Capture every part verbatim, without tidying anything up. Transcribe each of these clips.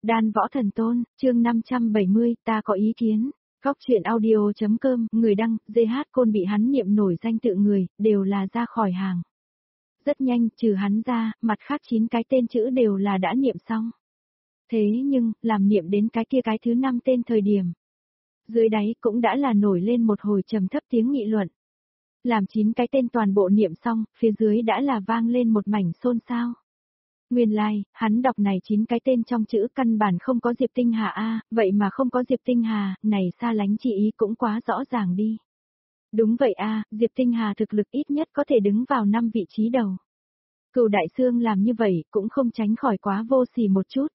Đan Võ Thần Tôn, chương năm trăm bảy mươi, ta có ý kiến. Góc truyện audio.com, người đăng, giê hát Côn bị hắn niệm nổi danh tự người, đều là ra khỏi hàng. Rất nhanh, trừ hắn ra, mặt khác chín cái tên chữ đều là đã niệm xong. Thế nhưng, làm niệm đến cái kia cái thứ năm tên thời điểm. Dưới đáy cũng đã là nổi lên một hồi trầm thấp tiếng nghị luận. Làm chín cái tên toàn bộ niệm xong, phía dưới đã là vang lên một mảnh xôn xao. Nguyên lai, like, hắn đọc này chín cái tên trong chữ căn bản không có Diệp Tinh Hà a, vậy mà không có Diệp Tinh Hà, này xa lánh chi ý cũng quá rõ ràng đi. Đúng vậy a, Diệp Tinh Hà thực lực ít nhất có thể đứng vào năm vị trí đầu. Cửu Đại Xương làm như vậy cũng không tránh khỏi quá vô sỉ một chút.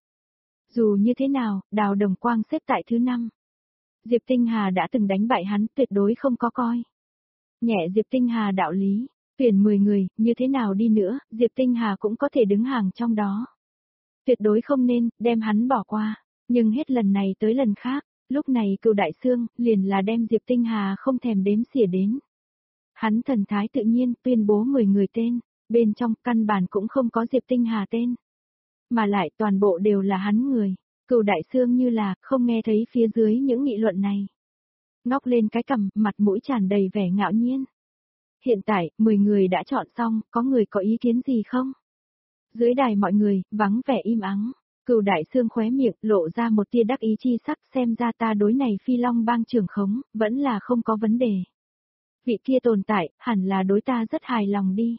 Dù như thế nào, Đào Đồng Quang xếp tại thứ năm. Diệp Tinh Hà đã từng đánh bại hắn, tuyệt đối không có coi nhẹ Diệp Tinh Hà đạo lý. Tuyển mười người, như thế nào đi nữa, Diệp Tinh Hà cũng có thể đứng hàng trong đó. Tuyệt đối không nên, đem hắn bỏ qua. Nhưng hết lần này tới lần khác, lúc này Cửu Đại Xương, liền là đem Diệp Tinh Hà không thèm đếm xỉa đến. Hắn thần thái tự nhiên tuyên bố mười người tên, bên trong căn bản cũng không có Diệp Tinh Hà tên. Mà lại toàn bộ đều là hắn người. Cửu Đại Xương như là, không nghe thấy phía dưới những nghị luận này. Ngóc lên cái cằm, mặt mũi tràn đầy vẻ ngạo nhiên. Hiện tại, mười người đã chọn xong, có người có ý kiến gì không? Dưới đài mọi người, vắng vẻ im ắng. Cửu Đại Xương khóe miệng, lộ ra một tia đắc ý chi sắc, xem ra ta đối này Phi Long Bang trưởng khống, vẫn là không có vấn đề. Vị kia tồn tại, hẳn là đối ta rất hài lòng đi.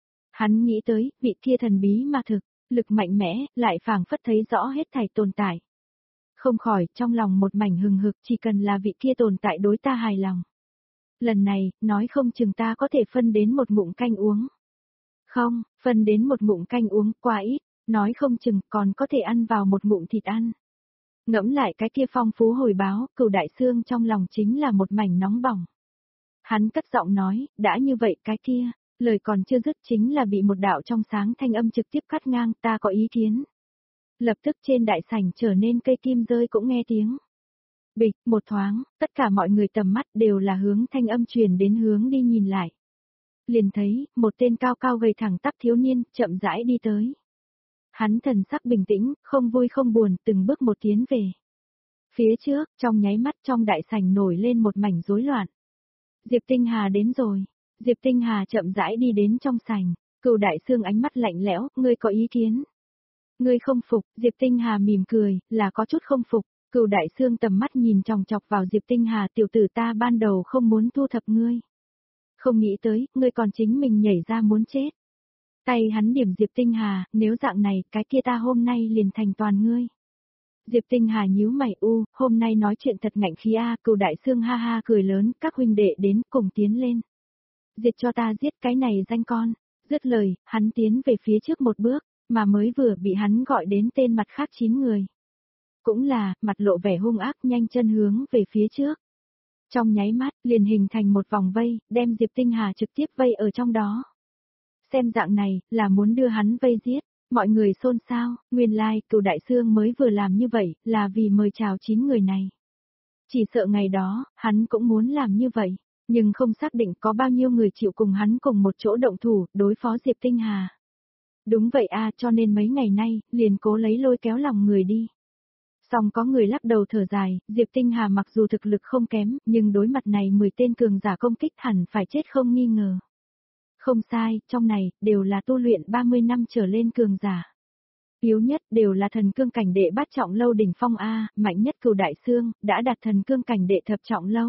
Hắn nghĩ tới, vị kia thần bí mà thực, lực mạnh mẽ, lại phảng phất thấy rõ hết thảy tồn tại. Không khỏi, trong lòng một mảnh hừng hực, chỉ cần là vị kia tồn tại đối ta hài lòng. Lần này, nói không chừng ta có thể phân đến một ngụm canh uống. Không, phân đến một ngụm canh uống quá ít, nói không chừng còn có thể ăn vào một ngụm thịt ăn. Ngẫm lại cái kia phong phú hồi báo, Cửu Đại Xương trong lòng chính là một mảnh nóng bỏng. Hắn cất giọng nói, đã như vậy cái kia, lời còn chưa dứt chính là bị một đạo trong sáng thanh âm trực tiếp cắt ngang, ta có ý kiến. Lập tức trên đại sảnh trở nên cây kim rơi cũng nghe tiếng. Bịch, một thoáng, tất cả mọi người tầm mắt đều là hướng thanh âm truyền đến hướng đi nhìn lại. Liền thấy, một tên cao cao gầy thẳng tắp thiếu niên, chậm rãi đi tới. Hắn thần sắc bình tĩnh, không vui không buồn, từng bước một tiến về. Phía trước, trong nháy mắt trong đại sảnh nổi lên một mảnh rối loạn. Diệp Tinh Hà đến rồi. Diệp Tinh Hà chậm rãi đi đến trong sảnh. Cửu Đại Xương ánh mắt lạnh lẽo, ngươi có ý kiến? Ngươi không phục, Diệp Tinh Hà mỉm cười, là có chút không phục. Cửu Đại Xương tầm mắt nhìn chòng chọc vào Diệp Tinh Hà, tiểu tử ta ban đầu không muốn thu thập ngươi. Không nghĩ tới, ngươi còn chính mình nhảy ra muốn chết. Tay hắn điểm Diệp Tinh Hà, nếu dạng này, cái kia ta hôm nay liền thành toàn ngươi. Diệp Tinh Hà nhíu mày u, hôm nay nói chuyện thật ngạnh khí a, Cửu Đại Xương ha ha cười lớn, các huynh đệ đến cùng tiến lên. Diệt cho ta giết cái này danh con. Dứt lời, hắn tiến về phía trước một bước, mà mới vừa bị hắn gọi đến tên mặt khác chín người. Cũng là, mặt lộ vẻ hung ác nhanh chân hướng về phía trước. Trong nháy mắt, liền hình thành một vòng vây, đem Diệp Tinh Hà trực tiếp vây ở trong đó. Xem dạng này, là muốn đưa hắn vây giết, mọi người xôn xao, nguyên lai, like, Cửu Đại Xương mới vừa làm như vậy, là vì mời chào chín người này. Chỉ sợ ngày đó, hắn cũng muốn làm như vậy, nhưng không xác định có bao nhiêu người chịu cùng hắn cùng một chỗ động thủ, đối phó Diệp Tinh Hà. Đúng vậy a, cho nên mấy ngày nay, liền cố lấy lôi kéo lòng người đi. Song có người lắc đầu thở dài, Diệp Tinh Hà mặc dù thực lực không kém, nhưng đối mặt này mười tên cường giả công kích hẳn phải chết không nghi ngờ. Không sai, trong này, đều là tu luyện ba mươi năm trở lên cường giả. Yếu nhất đều là thần cương cảnh đệ bát trọng lâu đỉnh phong A, mạnh nhất Cửu Đại Xương, đã đạt thần cương cảnh đệ thập trọng lâu.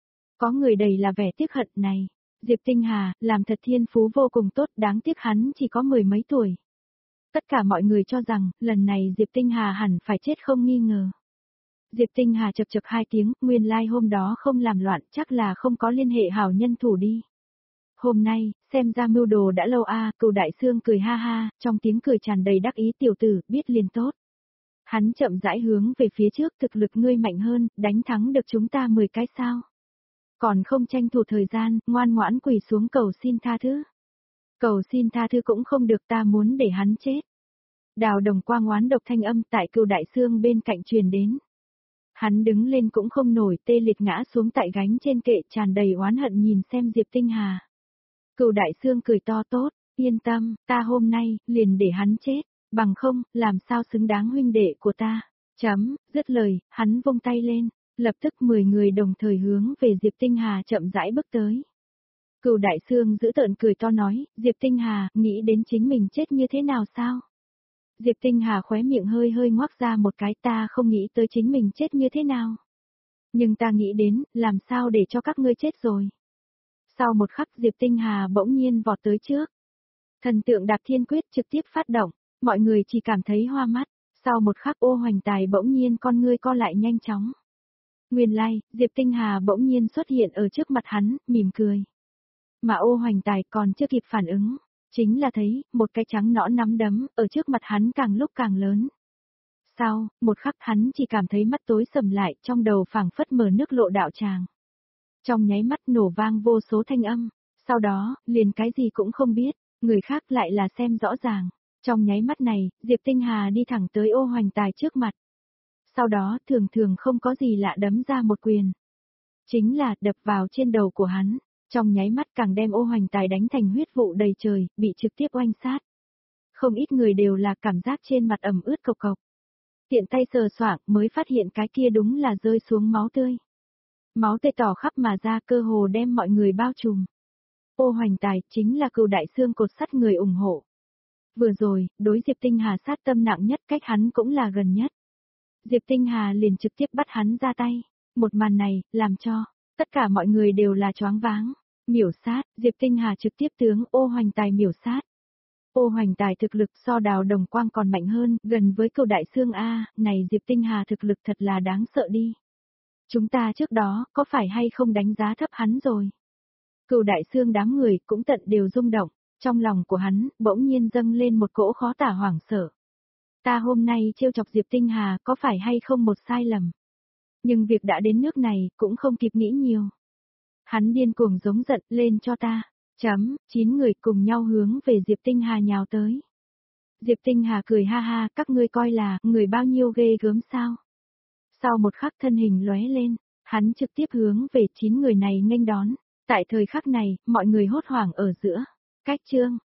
Có người đầy là vẻ tiếc hận này. Diệp Tinh Hà, làm thật thiên phú vô cùng tốt, đáng tiếc hắn chỉ có mười mấy tuổi. Tất cả mọi người cho rằng, lần này Diệp Tinh Hà hẳn phải chết không nghi ngờ. Diệp Tinh Hà chập chập hai tiếng, nguyên lai like hôm đó không làm loạn, chắc là không có liên hệ hảo nhân thủ đi. Hôm nay, xem ra mưu đồ đã lâu a, Cửu Đại Xương cười ha ha, trong tiếng cười tràn đầy đắc ý, tiểu tử, biết liền tốt. Hắn chậm rãi hướng về phía trước, thực lực ngươi mạnh hơn, đánh thắng được chúng ta mười cái sao. Còn không tranh thủ thời gian, ngoan ngoãn quỳ xuống cầu xin tha thứ. Cầu xin tha thứ cũng không được, ta muốn để hắn chết. Đào Đồng Quang oán độc thanh âm tại Cửu Đại Xương bên cạnh truyền đến. Hắn đứng lên cũng không nổi, tê liệt ngã xuống tại gánh trên kệ, tràn đầy oán hận nhìn xem Diệp Tinh Hà. Cửu Đại Xương cười to, tốt, yên tâm, ta hôm nay, liền để hắn chết, bằng không, làm sao xứng đáng huynh đệ của ta. Chấm, dứt lời, hắn vung tay lên, lập tức mười người đồng thời hướng về Diệp Tinh Hà chậm rãi bước tới. Cửu Đại Xương giữ tợn cười to nói, Diệp Tinh Hà, nghĩ đến chính mình chết như thế nào sao? Diệp Tinh Hà khóe miệng hơi hơi ngoác ra một cái, ta không nghĩ tới chính mình chết như thế nào. Nhưng ta nghĩ đến, làm sao để cho các ngươi chết rồi. Sau một khắc Diệp Tinh Hà bỗng nhiên vọt tới trước. Thần tượng đạp thiên quyết trực tiếp phát động, mọi người chỉ cảm thấy hoa mắt. Sau một khắc Ô Hoành Tài bỗng nhiên con ngươi co lại nhanh chóng. Nguyên lai, like, Diệp Tinh Hà bỗng nhiên xuất hiện ở trước mặt hắn, mỉm cười. Mà Ô Hoành Tài còn chưa kịp phản ứng, chính là thấy, một cái trắng nõn nắm đấm, ở trước mặt hắn càng lúc càng lớn. Sau, một khắc hắn chỉ cảm thấy mắt tối sầm lại, trong đầu phảng phất mở nước lộ đạo tràng. Trong nháy mắt nổ vang vô số thanh âm, sau đó, liền cái gì cũng không biết, người khác lại là xem rõ ràng. Trong nháy mắt này, Diệp Tinh Hà đi thẳng tới Ô Hoành Tài trước mặt. Sau đó, thường thường không có gì lạ đấm ra một quyền. Chính là, đập vào trên đầu của hắn. Trong nháy mắt càng đem Ô Hoành Tài đánh thành huyết vụ đầy trời, bị trực tiếp oanh sát. Không ít người đều là cảm giác trên mặt ẩm ướt cộc cộc. Tiện tay sờ soạng mới phát hiện cái kia đúng là rơi xuống máu tươi. Máu tươi tỏ khắp mà ra cơ hồ đem mọi người bao trùm. Ô Hoành Tài chính là Cửu Đại Xương cột sắt người ủng hộ. Vừa rồi, đối Diệp Tinh Hà sát tâm nặng nhất, cách hắn cũng là gần nhất. Diệp Tinh Hà liền trực tiếp bắt hắn ra tay. Một màn này, làm cho tất cả mọi người đều là choáng váng. Miểu sát, Diệp Tinh Hà trực tiếp tướng Ô Hoành Tài miểu sát. Ô Hoành Tài thực lực so Đào Đồng Quang còn mạnh hơn, gần với Cửu Đại Xương A, này Diệp Tinh Hà thực lực thật là đáng sợ đi. Chúng ta trước đó, có phải hay không đánh giá thấp hắn rồi? Cửu Đại Xương đám người cũng tận đều rung động, trong lòng của hắn, bỗng nhiên dâng lên một cỗ khó tả hoảng sợ. Ta hôm nay trêu chọc Diệp Tinh Hà có phải hay không một sai lầm? Nhưng việc đã đến nước này, cũng không kịp nghĩ nhiều. Hắn điên cuồng giống giận, lên cho ta. Chấm, chín người cùng nhau hướng về Diệp Tinh Hà nhào tới. Diệp Tinh Hà cười ha ha, các ngươi coi là, người bao nhiêu ghê gớm sao? Sau một khắc thân hình lóe lên, hắn trực tiếp hướng về chín người này nghênh đón. Tại thời khắc này, mọi người hốt hoảng ở giữa. Cách chương.